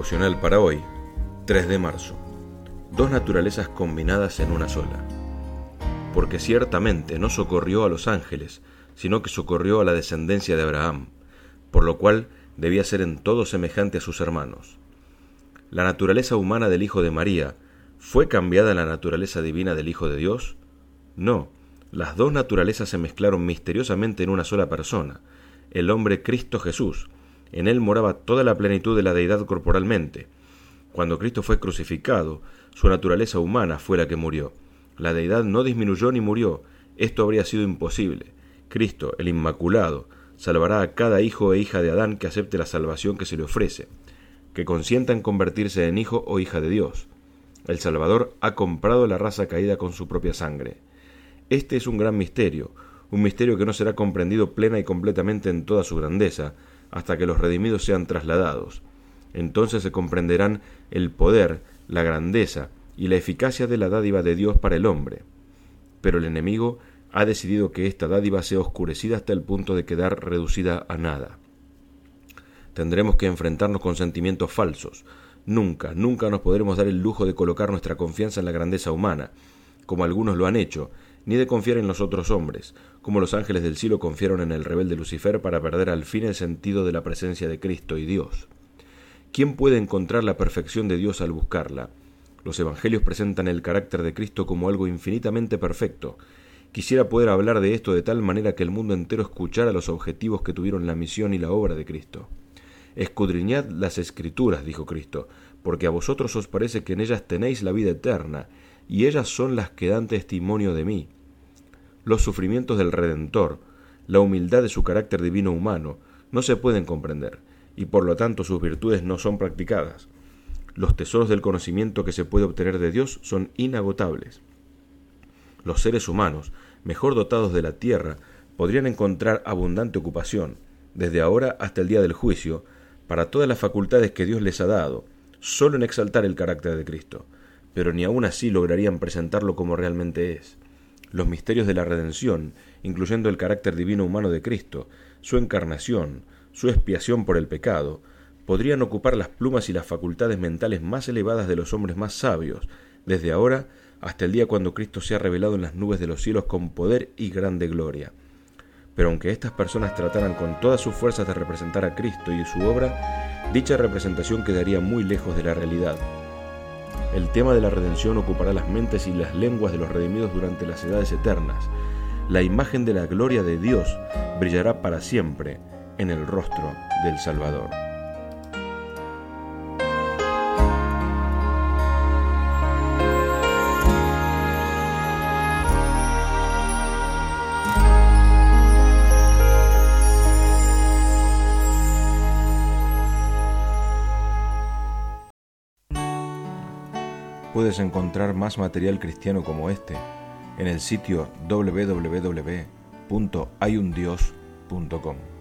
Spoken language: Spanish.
Devocional para hoy, 3 de marzo. Dos naturalezas combinadas en una sola. Porque ciertamente no socorrió a los ángeles, sino que socorrió a la descendencia de Abraham, por lo cual debía ser en todo semejante a sus hermanos. ¿La naturaleza humana del Hijo de María fue cambiada en la naturaleza divina del Hijo de Dios? No, las dos naturalezas se mezclaron misteriosamente en una sola persona, el hombre Cristo Jesús. En él moraba toda la plenitud de la deidad corporalmente. Cuando Cristo fue crucificado, su naturaleza humana fue la que murió. La deidad no disminuyó ni murió. Esto habría sido imposible. Cristo, el Inmaculado, salvará a cada hijo e hija de Adán que acepte la salvación que se le ofrece, que consienta en convertirse en hijo o hija de Dios. El Salvador ha comprado la raza caída con su propia sangre. Este es un gran misterio, un misterio que no será comprendido plena y completamente en toda su grandeza, hasta que los redimidos sean trasladados. Entonces se comprenderán el poder, la grandeza y la eficacia de la dádiva de Dios para el hombre. Pero el enemigo ha decidido que esta dádiva sea oscurecida hasta el punto de quedar reducida a nada. Tendremos que enfrentarnos con sentimientos falsos. Nunca nos podremos dar el lujo de colocar nuestra confianza en la grandeza humana, como algunos lo han hecho, ni de confiar en los otros hombres, como los ángeles del cielo confiaron en el rebelde Lucifer para perder al fin el sentido de la presencia de Cristo y Dios. ¿Quién puede encontrar la perfección de Dios al buscarla? Los evangelios presentan el carácter de Cristo como algo infinitamente perfecto. Quisiera poder hablar de esto de tal manera que el mundo entero escuchara los objetivos que tuvieron la misión y la obra de Cristo. Escudriñad las Escrituras, dijo Cristo, porque a vosotros os parece que en ellas tenéis la vida eterna, y ellas son las que dan testimonio de mí. Los sufrimientos del Redentor, la humildad de su carácter divino humano, no se pueden comprender, y por lo tanto sus virtudes no son practicadas. Los tesoros del conocimiento que se puede obtener de Dios son inagotables. Los seres humanos, mejor dotados de la tierra, podrían encontrar abundante ocupación, desde ahora hasta el día del juicio, para todas las facultades que Dios les ha dado, solo en exaltar el carácter de Cristo, pero ni aun así lograrían presentarlo como realmente es. Los misterios de la redención, incluyendo el carácter divino humano de Cristo, su encarnación, su expiación por el pecado, podrían ocupar las plumas y las facultades mentales más elevadas de los hombres más sabios, desde ahora hasta el día cuando Cristo sea revelado en las nubes de los cielos con poder y grande gloria. Pero aunque estas personas trataran con todas sus fuerzas de representar a Cristo y su obra, dicha representación quedaría muy lejos de la realidad. El tema de la redención ocupará las mentes y las lenguas de los redimidos durante las edades eternas. La imagen de la gloria de Dios brillará para siempre en el rostro del Salvador. Puedes encontrar más material cristiano como este en el sitio www.hayundios.com.